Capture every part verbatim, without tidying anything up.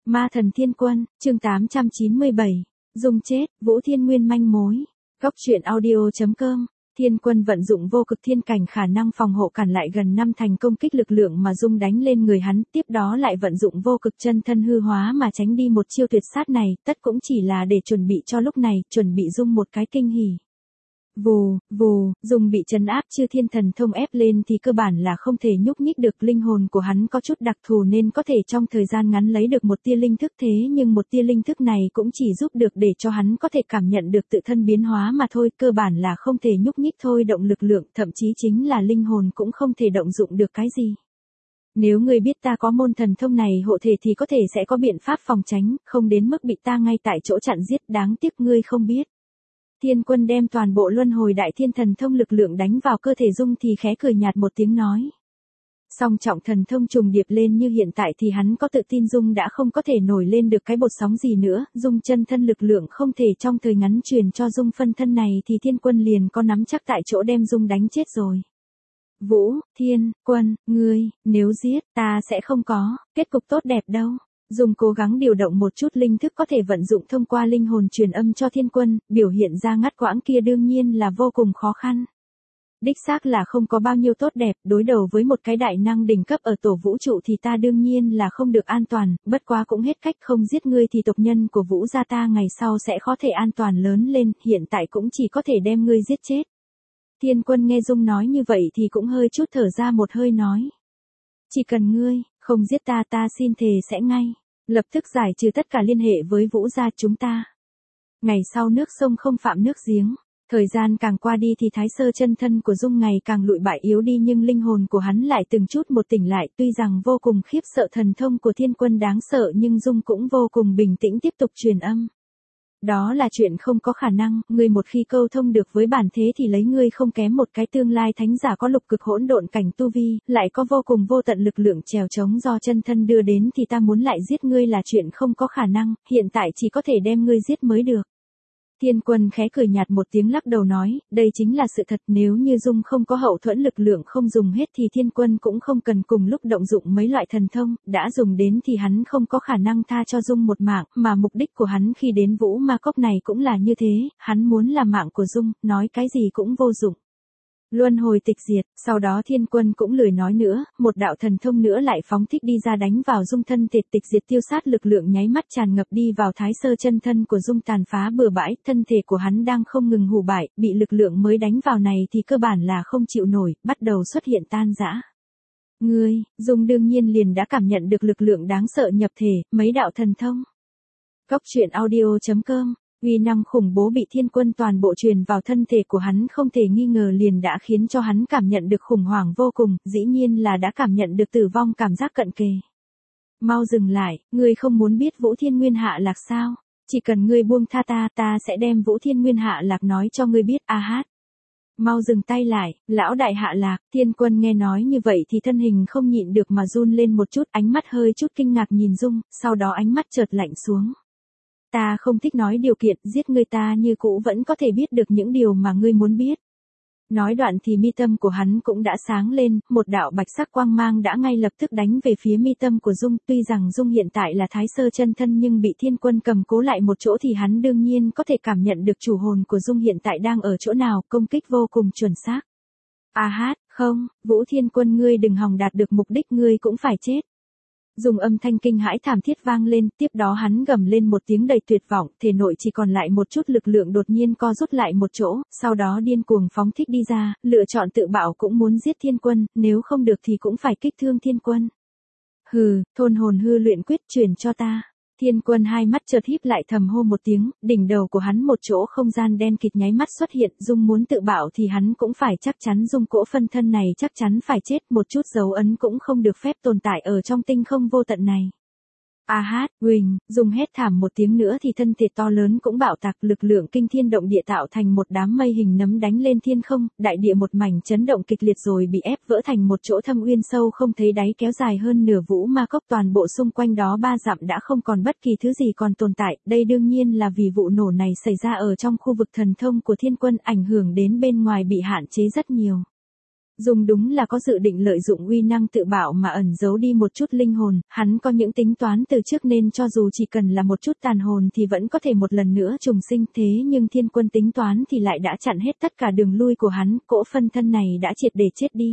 Ma thần thiên quân, chương tám trăm chín mươi bảy. Dung chết, Vũ Thiên Nguyên manh mối. Góc truyện audio.com. Thiên quân vận dụng vô cực thiên cảnh khả năng phòng hộ cản lại gần năm thành công kích lực lượng mà Dung đánh lên người hắn, tiếp đó lại vận dụng vô cực chân thân hư hóa mà tránh đi một chiêu tuyệt sát này, tất cũng chỉ là để chuẩn bị cho lúc này, chuẩn bị Dung một cái kinh hỉ. Vù, vù, Dung bị trấn áp chư thiên thần thông ép lên thì cơ bản là không thể nhúc nhích được, linh hồn của hắn có chút đặc thù nên có thể trong thời gian ngắn lấy được một tia linh thức, thế nhưng một tia linh thức này cũng chỉ giúp được để cho hắn có thể cảm nhận được tự thân biến hóa mà thôi, cơ bản là không thể nhúc nhích thôi động lực lượng, thậm chí chính là linh hồn cũng không thể động dụng được cái gì. Nếu ngươi biết ta có môn thần thông này hộ thể thì có thể sẽ có biện pháp phòng tránh, không đến mức bị ta ngay tại chỗ chặn giết, đáng tiếc ngươi không biết. Thiên quân đem toàn bộ luân hồi đại thiên thần thông lực lượng đánh vào cơ thể Dung thì khẽ cười nhạt một tiếng nói. Song trọng thần thông trùng điệp lên như hiện tại thì hắn có tự tin Dung đã không có thể nổi lên được cái bột sóng gì nữa, Dung chân thân lực lượng không thể trong thời ngắn truyền cho Dung phân thân này thì thiên quân liền có nắm chắc tại chỗ đem Dung đánh chết rồi. Vũ, Thiên, Quân, ngươi, nếu giết, ta sẽ không có kết cục tốt đẹp đâu. Dung cố gắng điều động một chút linh thức có thể vận dụng thông qua linh hồn truyền âm cho thiên quân, biểu hiện ra ngắt quãng kia đương nhiên là vô cùng khó khăn. Đích xác là không có bao nhiêu tốt đẹp, đối đầu với một cái đại năng đỉnh cấp ở tổ vũ trụ thì ta đương nhiên là không được an toàn, bất quá cũng hết cách, không giết ngươi thì tộc nhân của Vũ gia ta ngày sau sẽ khó thể an toàn lớn lên, hiện tại cũng chỉ có thể đem ngươi giết chết. Thiên quân nghe Dung nói như vậy thì cũng hơi chút thở ra một hơi nói. Chỉ cần ngươi không giết ta ta xin thề sẽ ngay lập tức giải trừ tất cả liên hệ với Vũ gia chúng ta. Ngày sau nước sông không phạm nước giếng, thời gian càng qua đi thì thái sơ chân thân của Dung ngày càng lụi bại yếu đi nhưng linh hồn của hắn lại từng chút một tỉnh lại, tuy rằng vô cùng khiếp sợ thần thông của thiên quân đáng sợ nhưng Dung cũng vô cùng bình tĩnh tiếp tục truyền âm. Đó là chuyện không có khả năng, ngươi một khi câu thông được với bản thế thì lấy ngươi không kém một cái tương lai thánh giả có lục cực hỗn độn cảnh tu vi, lại có vô cùng vô tận lực lượng trèo trống do chân thân đưa đến thì ta muốn lại giết ngươi là chuyện không có khả năng, hiện tại chỉ có thể đem ngươi giết mới được. Thiên quân khẽ cười nhạt một tiếng lắc đầu nói, đây chính là sự thật, nếu như Dung không có hậu thuẫn lực lượng không dùng hết thì thiên quân cũng không cần cùng lúc động dụng mấy loại thần thông, đã dùng đến thì hắn không có khả năng tha cho Dung một mạng, mà mục đích của hắn khi đến Vũ Ma Cốc này cũng là như thế, hắn muốn là mạng của Dung, nói cái gì cũng vô dụng. Luân hồi tịch diệt, sau đó thiên quân cũng lười nói nữa, một đạo thần thông nữa lại phóng thích đi ra đánh vào Dung thân thể, tịch diệt tiêu sát lực lượng nháy mắt tràn ngập đi vào thái sơ chân thân của Dung, tàn phá bừa bãi, thân thể của hắn đang không ngừng hủ bại, bị lực lượng mới đánh vào này thì cơ bản là không chịu nổi, bắt đầu xuất hiện tan rã. Ngươi, Dung đương nhiên liền đã cảm nhận được lực lượng đáng sợ nhập thể, mấy đạo thần thông. Góc truyện audio.com. Uy năng khủng bố bị thiên quân toàn bộ truyền vào thân thể của hắn không thể nghi ngờ liền đã khiến cho hắn cảm nhận được khủng hoảng vô cùng, dĩ nhiên là đã cảm nhận được tử vong cảm giác cận kề. Mau dừng lại, ngươi không muốn biết Vũ Thiên Nguyên hạ lạc sao? Chỉ cần ngươi buông tha ta, ta sẽ đem Vũ Thiên Nguyên hạ lạc nói cho ngươi biết, a hát. Mau dừng tay lại, lão đại hạ lạc, thiên quân nghe nói như vậy thì thân hình không nhịn được mà run lên một chút, ánh mắt hơi chút kinh ngạc nhìn Dung, sau đó ánh mắt chợt lạnh xuống. Ta không thích nói điều kiện, giết ngươi ta như cũ vẫn có thể biết được những điều mà ngươi muốn biết. Nói đoạn thì mi tâm của hắn cũng đã sáng lên, một đạo bạch sắc quang mang đã ngay lập tức đánh về phía mi tâm của Dung, tuy rằng Dung hiện tại là thái sơ chân thân nhưng bị thiên quân cầm cố lại một chỗ thì hắn đương nhiên có thể cảm nhận được chủ hồn của Dung hiện tại đang ở chỗ nào, công kích vô cùng chuẩn xác. A hát, không, Vũ Thiên Quân ngươi đừng hòng đạt được mục đích, ngươi cũng phải chết. Dùng âm thanh kinh hãi thảm thiết vang lên, tiếp đó hắn gầm lên một tiếng đầy tuyệt vọng, thể nội chỉ còn lại một chút lực lượng đột nhiên co rút lại một chỗ, sau đó điên cuồng phóng thích đi ra, lựa chọn tự bảo cũng muốn giết thiên quân, nếu không được thì cũng phải kích thương thiên quân. Hừ, thôn hồn hư luyện quyết truyền cho ta. Thiên quân hai mắt chợt híp lại thầm hô một tiếng, đỉnh đầu của hắn một chỗ không gian đen kịt nháy mắt xuất hiện, Dung muốn tự bảo thì hắn cũng phải chắc chắn Dung cỗ phân thân này chắc chắn phải chết, một chút dấu ấn cũng không được phép tồn tại ở trong tinh không vô tận này. A hát, Quỳnh, Dung hét thảm một tiếng nữa thì thân thể to lớn cũng bạo tạc, lực lượng kinh thiên động địa tạo thành một đám mây hình nấm đánh lên thiên không, đại địa một mảnh chấn động kịch liệt rồi bị ép vỡ thành một chỗ thâm uyên sâu không thấy đáy kéo dài hơn nửa Vũ Ma Cốc, toàn bộ xung quanh đó ba dặm đã không còn bất kỳ thứ gì còn tồn tại, đây đương nhiên là vì vụ nổ này xảy ra ở trong khu vực thần thông của thiên quân, ảnh hưởng đến bên ngoài bị hạn chế rất nhiều. Dung đúng là có dự định lợi dụng uy năng tự bạo mà ẩn giấu đi một chút linh hồn, hắn có những tính toán từ trước nên cho dù chỉ cần là một chút tàn hồn thì vẫn có thể một lần nữa trùng sinh, thế nhưng Thiên Quân tính toán thì lại đã chặn hết tất cả đường lui của hắn, cỗ phân thân này đã triệt để chết đi.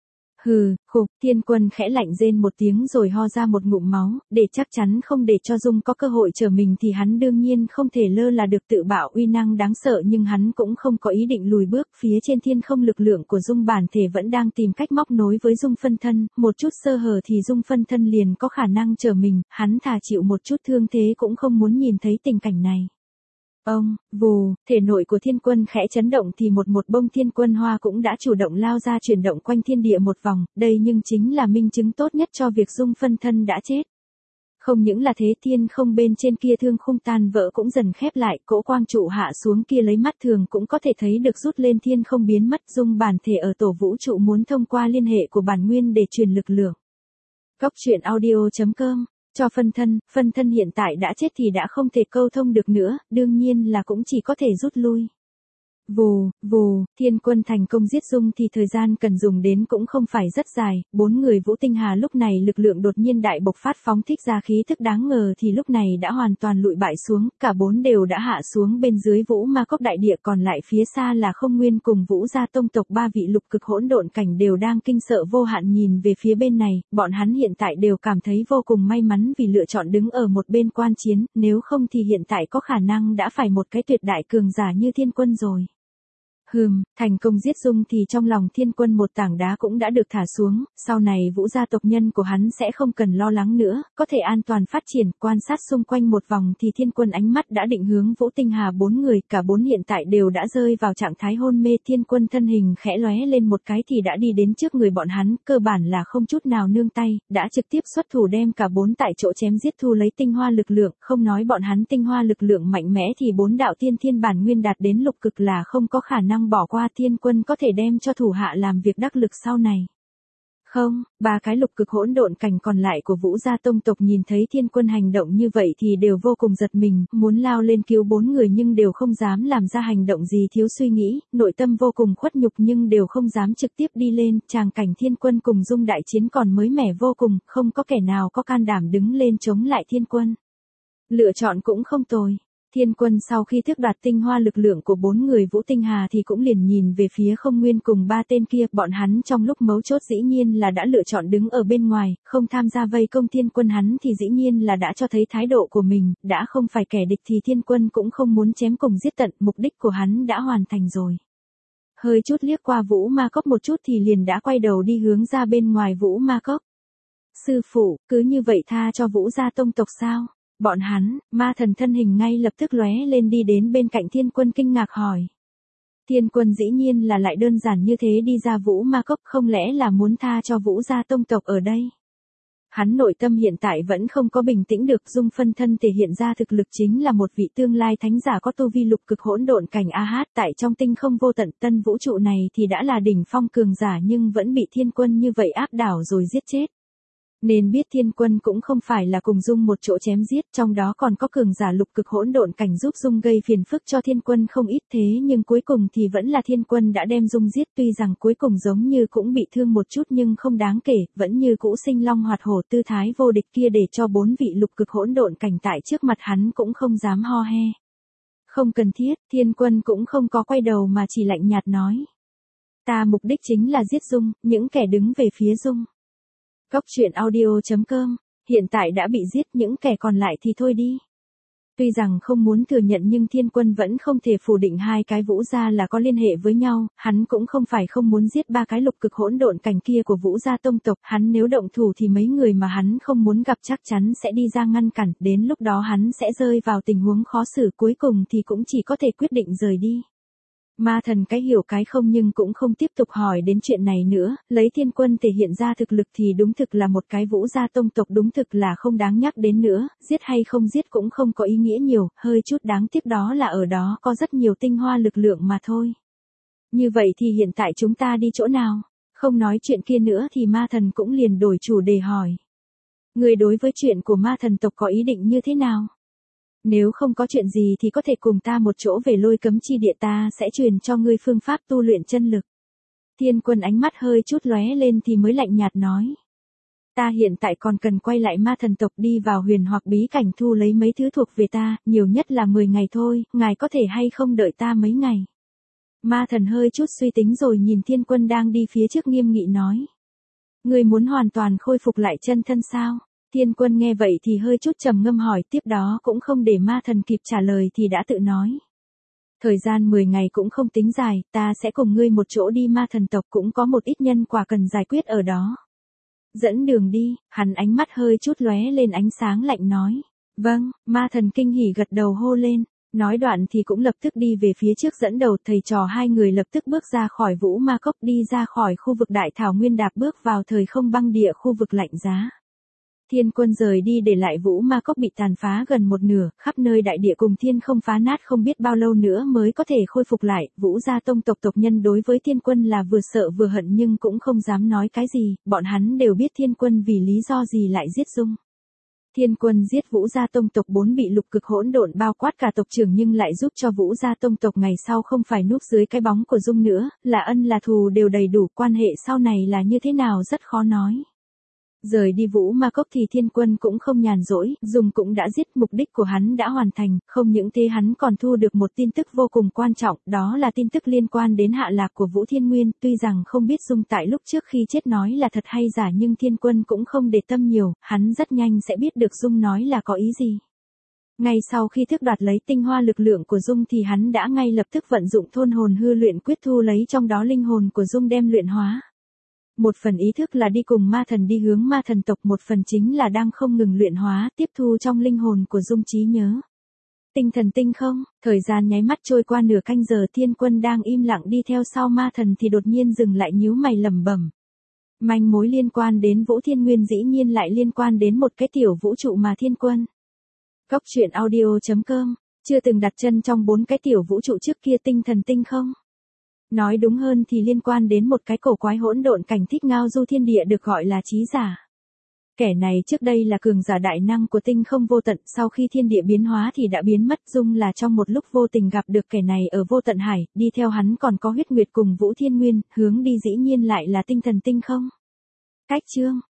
Hừ, khục, Thiên Quân khẽ lạnh rên một tiếng rồi ho ra một ngụm máu, để chắc chắn không để cho Dung có cơ hội trở mình thì hắn đương nhiên không thể lơ là được tự bạo uy năng đáng sợ, nhưng hắn cũng không có ý định lùi bước. Phía trên thiên không lực lượng của Dung bản thể vẫn đang tìm cách móc nối với Dung phân thân, một chút sơ hở thì Dung phân thân liền có khả năng trở mình, hắn thà chịu một chút thương thế cũng không muốn nhìn thấy tình cảnh này. Ông, vù, thể nội của Thiên Quân khẽ chấn động thì một một bông Thiên Quân hoa cũng đã chủ động lao ra chuyển động quanh thiên địa một vòng, đây nhưng chính là minh chứng tốt nhất cho việc Dung phân thân đã chết. Không những là thế, thiên không bên trên kia thương khung tan vỡ cũng dần khép lại, cỗ quang trụ hạ xuống kia lấy mắt thường cũng có thể thấy được rút lên thiên không biến mất. Dung bản thể ở tổ vũ trụ muốn thông qua liên hệ của bản nguyên để truyền lực lượng. Góc truyện audio chấm com cho phân thân, phân thân hiện tại đã chết thì đã không thể câu thông được nữa, đương nhiên là cũng chỉ có thể rút lui. Vù, vù, Thiên Quân thành công giết Dung thì thời gian cần dùng đến cũng không phải rất dài, bốn người Vũ Tinh Hà lúc này lực lượng đột nhiên đại bộc phát phóng thích ra khí thức đáng ngờ thì lúc này đã hoàn toàn lụi bại xuống, cả bốn đều đã hạ xuống bên dưới Vũ Ma Cốc đại địa, còn lại phía xa là Không Nguyên cùng Vũ Gia tông tộc ba vị lục cực hỗn độn cảnh đều đang kinh sợ vô hạn nhìn về phía bên này, bọn hắn hiện tại đều cảm thấy vô cùng may mắn vì lựa chọn đứng ở một bên quan chiến, nếu không thì hiện tại có khả năng đã phải một cái tuyệt đại cường giả như Thiên Quân rồi. Hừm, thành công giết Dung thì trong lòng Thiên Quân một tảng đá cũng đã được thả xuống, sau này Vũ gia tộc nhân của hắn sẽ không cần lo lắng nữa, có thể an toàn phát triển. Quan sát xung quanh một vòng thì Thiên Quân ánh mắt đã định hướng Vũ Tinh Hà bốn người, cả bốn hiện tại đều đã rơi vào trạng thái hôn mê. Thiên Quân thân hình khẽ lóe lên một cái thì đã đi đến trước người bọn hắn, cơ bản là không chút nào nương tay, đã trực tiếp xuất thủ đem cả bốn tại chỗ chém giết, thu lấy tinh hoa lực lượng, không nói bọn hắn tinh hoa lực lượng mạnh mẽ thì bốn đạo tiên thiên bản nguyên đạt đến lục cực là không có khả năng bỏ qua. Thiên Quân có thể đem cho thủ hạ làm việc đắc lực sau này. Không, ba cái lục cực hỗn độn cảnh còn lại của Vũ gia tông tộc nhìn thấy Thiên Quân hành động như vậy thì đều vô cùng giật mình, muốn lao lên cứu bốn người nhưng đều không dám làm ra hành động gì thiếu suy nghĩ, nội tâm vô cùng khuất nhục nhưng đều không dám trực tiếp đi lên. Tràng cảnh Thiên Quân cùng Dung đại chiến còn mới mẻ vô cùng, không có kẻ nào có can đảm đứng lên chống lại Thiên Quân. Lựa chọn cũng không tồi. Thiên Quân sau khi thức đoạt tinh hoa lực lượng của bốn người Vũ Tinh Hà thì cũng liền nhìn về phía Không Nguyên cùng ba tên kia, bọn hắn trong lúc mấu chốt dĩ nhiên là đã lựa chọn đứng ở bên ngoài, không tham gia vây công Thiên Quân, hắn thì dĩ nhiên là đã cho thấy thái độ của mình, đã không phải kẻ địch thì Thiên Quân cũng không muốn chém cùng giết tận, mục đích của hắn đã hoàn thành rồi. Hơi chút liếc qua Vũ Ma Cốc một chút thì liền đã quay đầu đi hướng ra bên ngoài Vũ Ma Cốc. Sư phụ, cứ như vậy tha cho Vũ gia tông tộc sao? Bọn hắn, ma thần thân hình ngay lập tức lóe lên đi đến bên cạnh Thiên Quân kinh ngạc hỏi. Thiên Quân dĩ nhiên là lại đơn giản như thế đi ra Vũ Ma Cốc, không lẽ là muốn tha cho Vũ gia tông tộc ở đây? Hắn nội tâm hiện tại vẫn không có bình tĩnh được. Dung phân thân thể hiện ra thực lực chính là một vị tương lai thánh giả có tu vi lục cực hỗn độn cảnh a hát, tại trong tinh không vô tận tân vũ trụ này thì đã là đỉnh phong cường giả nhưng vẫn bị Thiên Quân như vậy áp đảo rồi giết chết. Nên biết Thiên Quân cũng không phải là cùng Dung một chỗ chém giết, trong đó còn có cường giả lục cực hỗn độn cảnh giúp Dung gây phiền phức cho Thiên Quân không ít, thế nhưng cuối cùng thì vẫn là Thiên Quân đã đem Dung giết, tuy rằng cuối cùng giống như cũng bị thương một chút nhưng không đáng kể, vẫn như cũ sinh long hoạt hổ tư thái vô địch kia để cho bốn vị lục cực hỗn độn cảnh tại trước mặt hắn cũng không dám ho he. Không cần thiết, Thiên Quân cũng không có quay đầu mà chỉ lạnh nhạt nói. Ta mục đích chính là giết Dung, những kẻ đứng về phía Dung. Góc truyện audio chấm com, hiện tại đã bị giết, những kẻ còn lại thì thôi đi. Tuy rằng không muốn thừa nhận nhưng Thiên Quân vẫn không thể phủ định hai cái Vũ gia là có liên hệ với nhau, hắn cũng không phải không muốn giết ba cái lục cực hỗn độn cảnh kia của Vũ gia tông tộc, hắn nếu động thủ thì mấy người mà hắn không muốn gặp chắc chắn sẽ đi ra ngăn cản, đến lúc đó hắn sẽ rơi vào tình huống khó xử, cuối cùng thì cũng chỉ có thể quyết định rời đi. Ma thần cái hiểu cái không nhưng cũng không tiếp tục hỏi đến chuyện này nữa, lấy Thiên Quân thể hiện ra thực lực thì đúng thực là một cái Vũ gia tông tộc đúng thực là không đáng nhắc đến nữa, giết hay không giết cũng không có ý nghĩa nhiều, hơi chút đáng tiếc đó là ở đó có rất nhiều tinh hoa lực lượng mà thôi. Như vậy thì hiện tại chúng ta đi chỗ nào? Không nói chuyện kia nữa thì ma thần cũng liền đổi chủ đề hỏi. Người đối với chuyện của ma thần tộc có ý định như thế nào? Nếu không có chuyện gì thì có thể cùng ta một chỗ về Lôi Cấm Chi Địa, ta sẽ truyền cho ngươi phương pháp tu luyện chân lực. Thiên Quân ánh mắt hơi chút lóe lên thì mới lạnh nhạt nói. Ta hiện tại còn cần quay lại ma thần tộc đi vào huyền hoặc bí cảnh thu lấy mấy thứ thuộc về ta, nhiều nhất là mười ngày thôi, ngài có thể hay không đợi ta mấy ngày. Ma thần hơi chút suy tính rồi nhìn Thiên Quân đang đi phía trước nghiêm nghị nói. Ngươi muốn hoàn toàn khôi phục lại chân thân sao? Thiên Quân nghe vậy thì hơi chút trầm ngâm hỏi, tiếp đó cũng không để ma thần kịp trả lời thì đã tự nói. Thời gian mười ngày cũng không tính dài, ta sẽ cùng ngươi một chỗ đi ma thần tộc, cũng có một ít nhân quả cần giải quyết ở đó. Dẫn đường đi, hắn ánh mắt hơi chút lóe lên ánh sáng lạnh nói. Vâng, ma thần kinh hỉ gật đầu hô lên. Nói đoạn thì cũng lập tức đi về phía trước dẫn đầu, thầy trò hai người lập tức bước ra khỏi Vũ Ma Cốc, đi ra khỏi khu vực đại thảo nguyên, đạp bước vào thời không băng địa, khu vực lạnh giá. Thiên Quân rời đi để lại Vũ Ma Cốc bị tàn phá gần một nửa, khắp nơi đại địa cùng thiên không phá nát, không biết bao lâu nữa mới có thể khôi phục lại. Vũ gia tông tộc tộc nhân đối với Thiên Quân là vừa sợ vừa hận nhưng cũng không dám nói cái gì, bọn hắn đều biết Thiên Quân vì lý do gì lại giết Dung. Thiên Quân giết Vũ gia tông tộc bốn bị lục cực hỗn độn bao quát cả tộc trưởng, nhưng lại giúp cho Vũ gia tông tộc ngày sau không phải núp dưới cái bóng của Dung nữa, là ân là thù đều đầy đủ, quan hệ sau này là như thế nào rất khó nói. Rời đi Vũ Ma Cốc thì Thiên Quân cũng không nhàn rỗi, Dung cũng đã giết, mục đích của hắn đã hoàn thành, không những thế hắn còn thu được một tin tức vô cùng quan trọng, đó là tin tức liên quan đến hạ lạc của Vũ Thiên Nguyên, tuy rằng không biết Dung tại lúc trước khi chết nói là thật hay giả nhưng Thiên Quân cũng không để tâm nhiều, hắn rất nhanh sẽ biết được Dung nói là có ý gì. Ngay sau khi thức đoạt lấy tinh hoa lực lượng của Dung thì hắn đã ngay lập tức vận dụng thôn hồn hư luyện quyết thu lấy trong đó linh hồn của Dung đem luyện hóa. Một phần ý thức là đi cùng ma thần đi hướng ma thần tộc, một phần chính là đang không ngừng luyện hóa, tiếp thu trong linh hồn của Dung trí nhớ. Tinh thần tinh không, thời gian nháy mắt trôi qua nửa canh giờ, Thiên Quân đang im lặng đi theo sau ma thần thì đột nhiên dừng lại, nhíu mày lẩm bẩm. Manh mối liên quan đến Vũ Thiên Nguyên dĩ nhiên lại liên quan đến một cái tiểu vũ trụ mà Thiên Quân. Cốc truyện audio chấm com, chưa từng đặt chân trong bốn cái tiểu vũ trụ trước kia, tinh thần tinh không. Nói đúng hơn thì liên quan đến một cái cổ quái hỗn độn cảnh thích ngao du thiên địa được gọi là trí giả. Kẻ này trước đây là cường giả đại năng của tinh không vô tận, sau khi thiên địa biến hóa thì đã biến mất. Dung là trong một lúc vô tình gặp được kẻ này ở vô tận hải, đi theo hắn còn có huyết nguyệt cùng Vũ Thiên Nguyên, hướng đi dĩ nhiên lại là tinh thần tinh không. Cách chương